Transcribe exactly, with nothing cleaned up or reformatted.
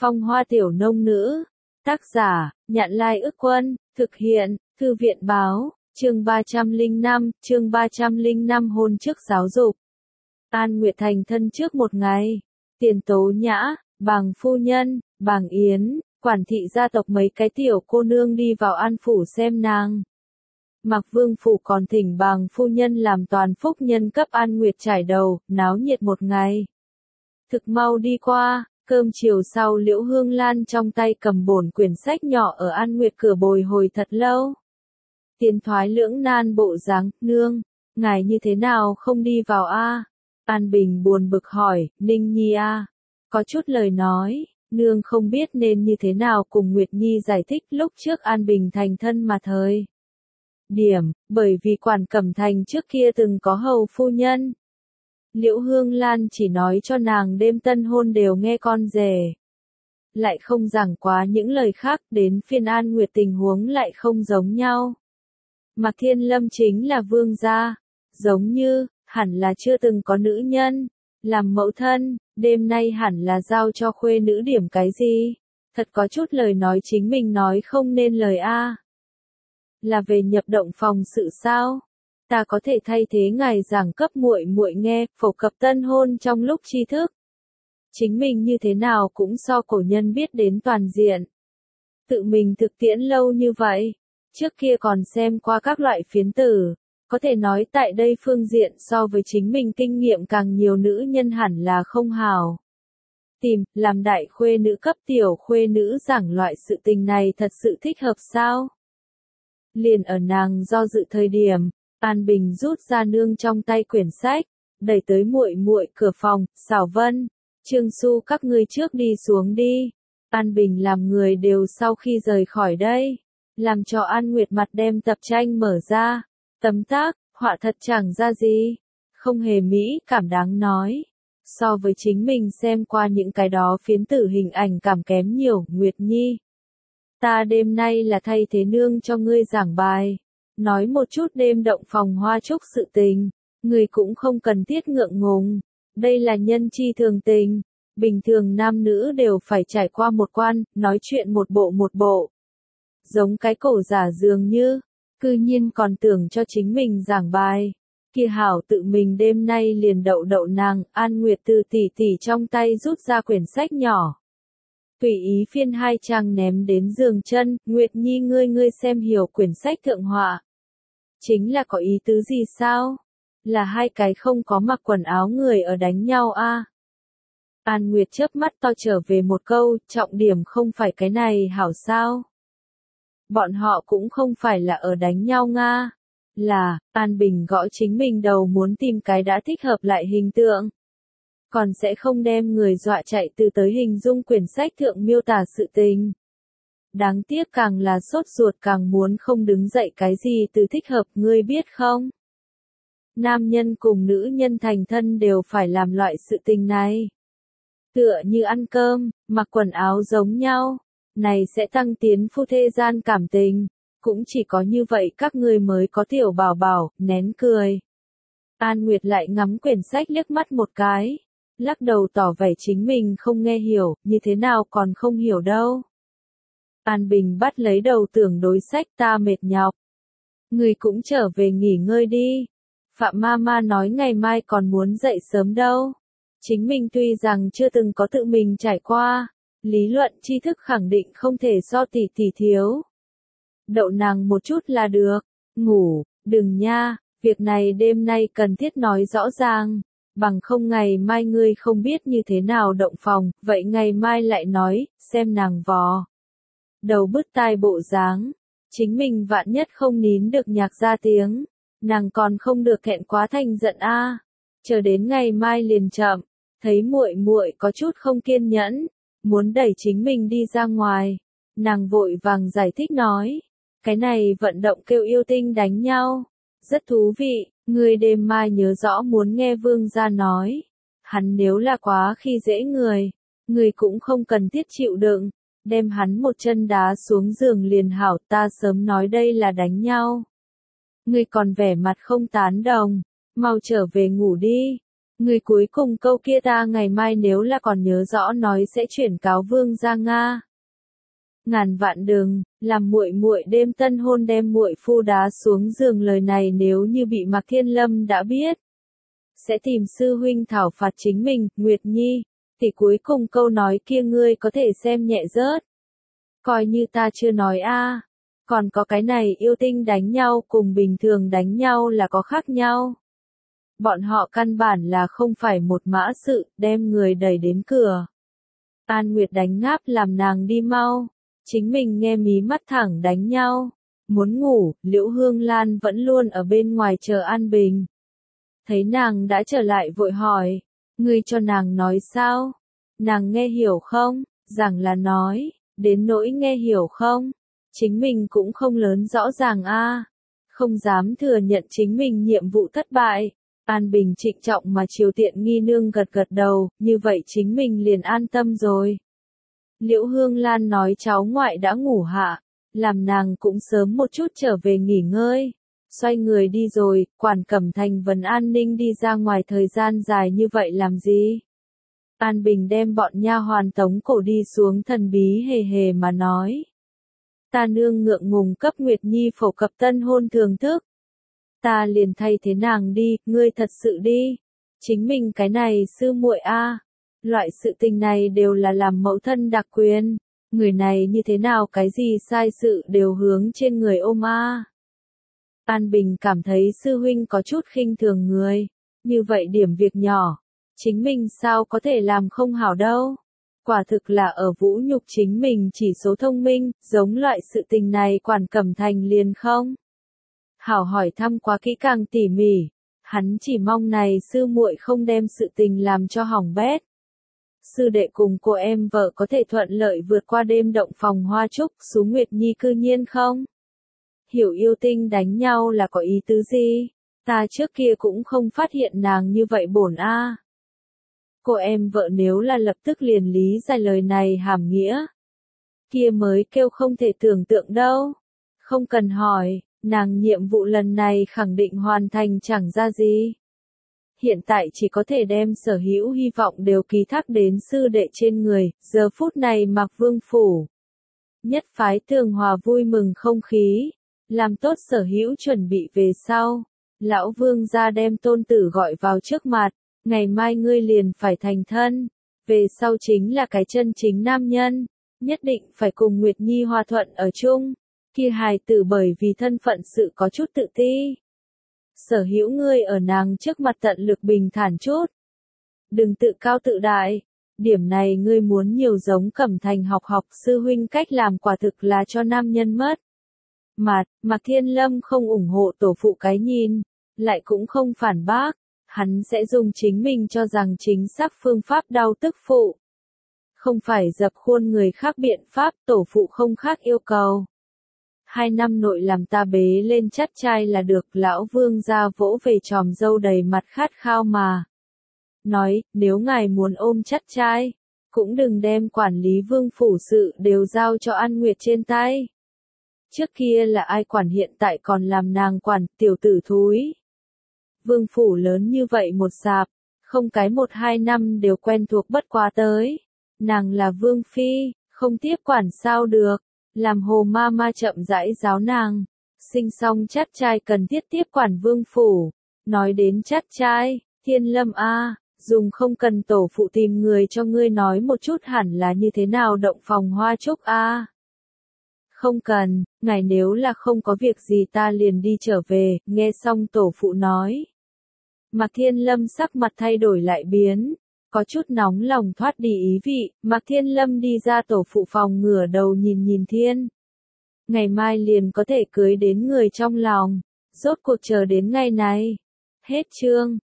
Phong hoa tiểu nông nữ. Tác giả, Nhạn Lai Ức Quân, thực hiện, Thư viện Báo, chương ba trăm lẻ năm, chương ba trăm lẻ năm hôn trước giáo dục. An Nguyệt thành thân trước một ngày. Tiền Tố Nhã, Bàng phu nhân, Bàng Yến, quản thị gia tộc mấy cái tiểu cô nương đi vào An phủ xem nàng. Mạc Vương phủ còn thỉnh Bàng phu nhân làm toàn phúc nhân cấp An Nguyệt trải đầu, náo nhiệt một ngày. Thực mau đi qua, cơm chiều sau Liễu Hương Lan trong tay cầm bổn quyển sách nhỏ ở An Nguyệt cửa bồi hồi thật lâu. Tiến thoái lưỡng nan bộ dáng, nương, ngài như thế nào không đi vào a? An Bình buồn bực hỏi, Ninh Nhi a, có chút lời nói, nương không biết nên như thế nào cùng Nguyệt Nhi giải thích lúc trước An Bình thành thân mà thời. Điểm, bởi vì Quản Cẩm Thành trước kia từng có hầu phu nhân. Liễu Hương Lan chỉ nói cho nàng đêm tân hôn đều nghe con rể. Lại không giảng quá những lời khác, đến phiên An Nguyệt tình huống lại không giống nhau. Mạc Thiên Lâm chính là vương gia, giống như, hẳn là chưa từng có nữ nhân, làm mẫu thân, đêm nay hẳn là giao cho khuê nữ điểm cái gì, thật có chút lời nói chính mình nói không nên lời a. Là về nhập động phòng sự sao? Ta có thể thay thế ngài giảng cấp muội muội nghe, phổ cập tân hôn trong lúc tri thức. Chính mình như thế nào cũng so cổ nhân biết đến toàn diện. Tự mình thực tiễn lâu như vậy, trước kia còn xem qua các loại phiến tử, có thể nói tại đây phương diện so với chính mình kinh nghiệm càng nhiều nữ nhân hẳn là không hào. Tìm, làm đại khuê nữ cấp tiểu khuê nữ giảng loại sự tình này thật sự thích hợp sao? Liền ở nàng do dự thời điểm, An Bình rút ra nương trong tay quyển sách, đẩy tới muội muội cửa phòng, Xảo Vân, Trương Xu các ngươi trước đi xuống đi. An Bình làm người đều sau khi rời khỏi đây, làm cho An Nguyệt mặt đem tập tranh mở ra, tấm tác, họa thật chẳng ra gì, không hề mỹ cảm đáng nói. So với chính mình xem qua những cái đó phiến tử hình ảnh cảm kém nhiều, Nguyệt Nhi. Ta đêm nay là thay thế nương cho ngươi giảng bài. Nói một chút đêm động phòng hoa trúc sự tình, người cũng không cần thiết ngượng ngùng, đây là nhân chi thường tình, bình thường nam nữ đều phải trải qua một quan, nói chuyện một bộ một bộ. Giống cái cổ giả dường như, cư nhiên còn tưởng cho chính mình giảng bài, kia hảo tự mình đêm nay liền đậu đậu nàng, An Nguyệt từ tỷ tỷ trong tay rút ra quyển sách nhỏ. Tùy ý phiên hai trang ném đến giường chân, Nguyệt Nhi ngươi ngươi xem hiểu quyển sách thượng họa. Chính là có ý tứ gì sao? Là hai cái không có mặc quần áo người ở đánh nhau a. À? An Nguyệt chớp mắt to trở về một câu, trọng điểm không phải cái này hảo sao? Bọn họ cũng không phải là ở đánh nhau nga. Là, An Bình gõ chính mình đầu muốn tìm cái đã thích hợp lại hình tượng. Còn sẽ không đem người dọa chạy từ tới hình dung quyển sách thượng miêu tả sự tình. Đáng tiếc càng là sốt ruột càng muốn không đứng dậy cái gì từ thích hợp ngươi biết không? Nam nhân cùng nữ nhân thành thân đều phải làm loại sự tình này. Tựa như ăn cơm, mặc quần áo giống nhau, này sẽ tăng tiến phu thê gian cảm tình, cũng chỉ có như vậy các ngươi mới có tiểu bảo bảo, nén cười. An Nguyệt lại ngắm quyển sách liếc mắt một cái, lắc đầu tỏ vẻ chính mình không nghe hiểu, như thế nào còn không hiểu đâu. An Bình bắt lấy đầu tưởng đối sách ta mệt nhọc. Người cũng trở về nghỉ ngơi đi. Phạm Mama nói ngày mai còn muốn dậy sớm đâu. Chính mình tuy rằng chưa từng có tự mình trải qua, lý luận tri thức khẳng định không thể so tỷ tỷ thiếu. Đậu nàng một chút là được, ngủ, đừng nha, việc này đêm nay cần thiết nói rõ ràng. Bằng không ngày mai ngươi không biết như thế nào động phòng, vậy ngày mai lại nói, xem nàng vò. Đầu bứt tai bộ dáng, chính mình vạn nhất không nín được nhạc ra tiếng, nàng còn không được thẹn quá thành giận a. À. Chờ đến ngày mai liền chậm, thấy muội muội có chút không kiên nhẫn, muốn đẩy chính mình đi ra ngoài, nàng vội vàng giải thích nói, cái này vận động kêu yêu tinh đánh nhau, rất thú vị, người đêm mai nhớ rõ muốn nghe vương gia nói, hắn nếu là quá khi dễ người, người cũng không cần thiết chịu đựng. Đem hắn một chân đá xuống giường liền hảo, ta sớm nói đây là đánh nhau. Ngươi còn vẻ mặt không tán đồng, mau trở về ngủ đi. Người cuối cùng câu kia ta ngày mai nếu là còn nhớ rõ nói sẽ chuyển cáo vương ra Nga. Ngàn vạn đừng, làm muội muội đêm tân hôn đem muội phu đá xuống giường, lời này nếu như bị Mạc Thiên Lâm đã biết, sẽ tìm sư huynh thảo phạt chính mình. Nguyệt Nhi, thì cuối cùng câu nói kia ngươi có thể xem nhẹ rớt. Coi như ta chưa nói a. Còn có cái này yêu tinh đánh nhau cùng bình thường đánh nhau là có khác nhau. Bọn họ căn bản là không phải một mã sự, đem người đẩy đến cửa. An Nguyệt đánh ngáp làm nàng đi mau. Chính mình nghe mí mắt thẳng đánh nhau. Muốn ngủ, Liễu Hương Lan vẫn luôn ở bên ngoài chờ An Bình. Thấy nàng đã trở lại vội hỏi. Ngươi cho nàng nói sao? Nàng nghe hiểu không? Rằng là nói, đến nỗi nghe hiểu không? Chính mình cũng không lớn rõ ràng a, không dám thừa nhận chính mình nhiệm vụ thất bại. An Bình trịnh trọng mà chiều tiện nghi nương gật gật đầu, như vậy chính mình liền an tâm rồi. Liễu Hương Lan nói cháu ngoại đã ngủ hạ, làm nàng cũng sớm một chút trở về nghỉ ngơi. Xoay người đi rồi, Quản Cẩm Thành vấn An Ninh đi ra ngoài thời gian dài như vậy làm gì? An Bình đem bọn nha hoàn tống cổ đi xuống, thần bí hề hề mà nói. Ta nương ngượng ngùng cấp Nguyệt Nhi phổ cập tân hôn thưởng thức. Ta liền thay thế nàng đi, ngươi thật sự đi. Chính mình cái này sư muội a, loại sự tình này đều là làm mẫu thân đặc quyền. Người này như thế nào cái gì sai sự đều hướng trên người ôm a. An Bình cảm thấy sư huynh có chút khinh thường người. Như vậy điểm việc nhỏ, chính mình sao có thể làm không hảo đâu. Quả thực là ở vũ nhục chính mình chỉ số thông minh, giống loại sự tình này Quản Cẩm Thành liền không. Hảo hỏi thăm quá kỹ càng tỉ mỉ, hắn chỉ mong này sư muội không đem sự tình làm cho hỏng bét. Sư đệ cùng cô em vợ có thể thuận lợi vượt qua đêm động phòng hoa trúc, Sú Nguyệt Nhi cư nhiên không. Hiểu yêu tinh đánh nhau là có ý tứ gì? Ta trước kia cũng không phát hiện nàng như vậy bổn a. Cô em vợ nếu là lập tức liền lý giải lời này hàm nghĩa, kia mới kêu không thể tưởng tượng đâu. Không cần hỏi, nàng nhiệm vụ lần này khẳng định hoàn thành chẳng ra gì. Hiện tại chỉ có thể đem sở hữu hy vọng đều ký thác đến sư đệ trên người. Giờ phút này Mạc Vương phủ, nhất phái tường hòa vui mừng không khí, làm tốt sở hữu chuẩn bị về sau. Lão Vương ra đem tôn tử gọi vào trước mặt. Ngày mai ngươi liền phải thành thân, về sau chính là cái chân chính nam nhân, nhất định phải cùng Nguyệt Nhi hòa thuận ở chung. Kia hài tử bởi vì thân phận sự có chút tự ti. Sở hữu ngươi ở nàng trước mặt tận lực bình thản chút. Đừng tự cao tự đại, điểm này ngươi muốn nhiều giống Cẩm Thành học học sư huynh cách làm quả thực là cho nam nhân mất. Mà, Mạc Thiên Lâm không ủng hộ tổ phụ cái nhìn, lại cũng không phản bác. Hắn sẽ dùng chính mình cho rằng chính xác phương pháp đau tức phụ. Không phải dập khuôn người khác biện pháp, tổ phụ không khác yêu cầu. Hai năm nội làm ta bế lên chắt trai là được. Lão Vương ra vỗ về tròm dâu đầy mặt khát khao mà. Nói, nếu ngài muốn ôm chắt trai, cũng đừng đem quản lý vương phủ sự đều giao cho An Nguyệt trên tay. Trước kia là ai quản, hiện tại còn làm nàng quản, tiểu tử thúi. Vương phủ lớn như vậy một sạp, không cái một hai năm đều quen thuộc bất quá tới. Nàng là vương phi, không tiếp quản sao được, làm hồ ma ma chậm rãi giáo nàng. Sinh xong chắt trai cần thiết tiếp quản vương phủ. Nói đến chắt trai, Thiên Lâm a, dùng không cần tổ phụ tìm người cho ngươi nói một chút hẳn là như thế nào động phòng hoa trúc a. Không cần, ngài nếu là không có việc gì ta liền đi trở về. Nghe xong tổ phụ nói, Mạc Thiên Lâm sắc mặt thay đổi lại biến, có chút nóng lòng thoát đi ý vị. Mạc Thiên Lâm đi ra tổ phụ phòng ngửa đầu nhìn nhìn thiên. Ngày mai liền có thể cưới đến người trong lòng, rốt cuộc chờ đến ngày này. Hết chương.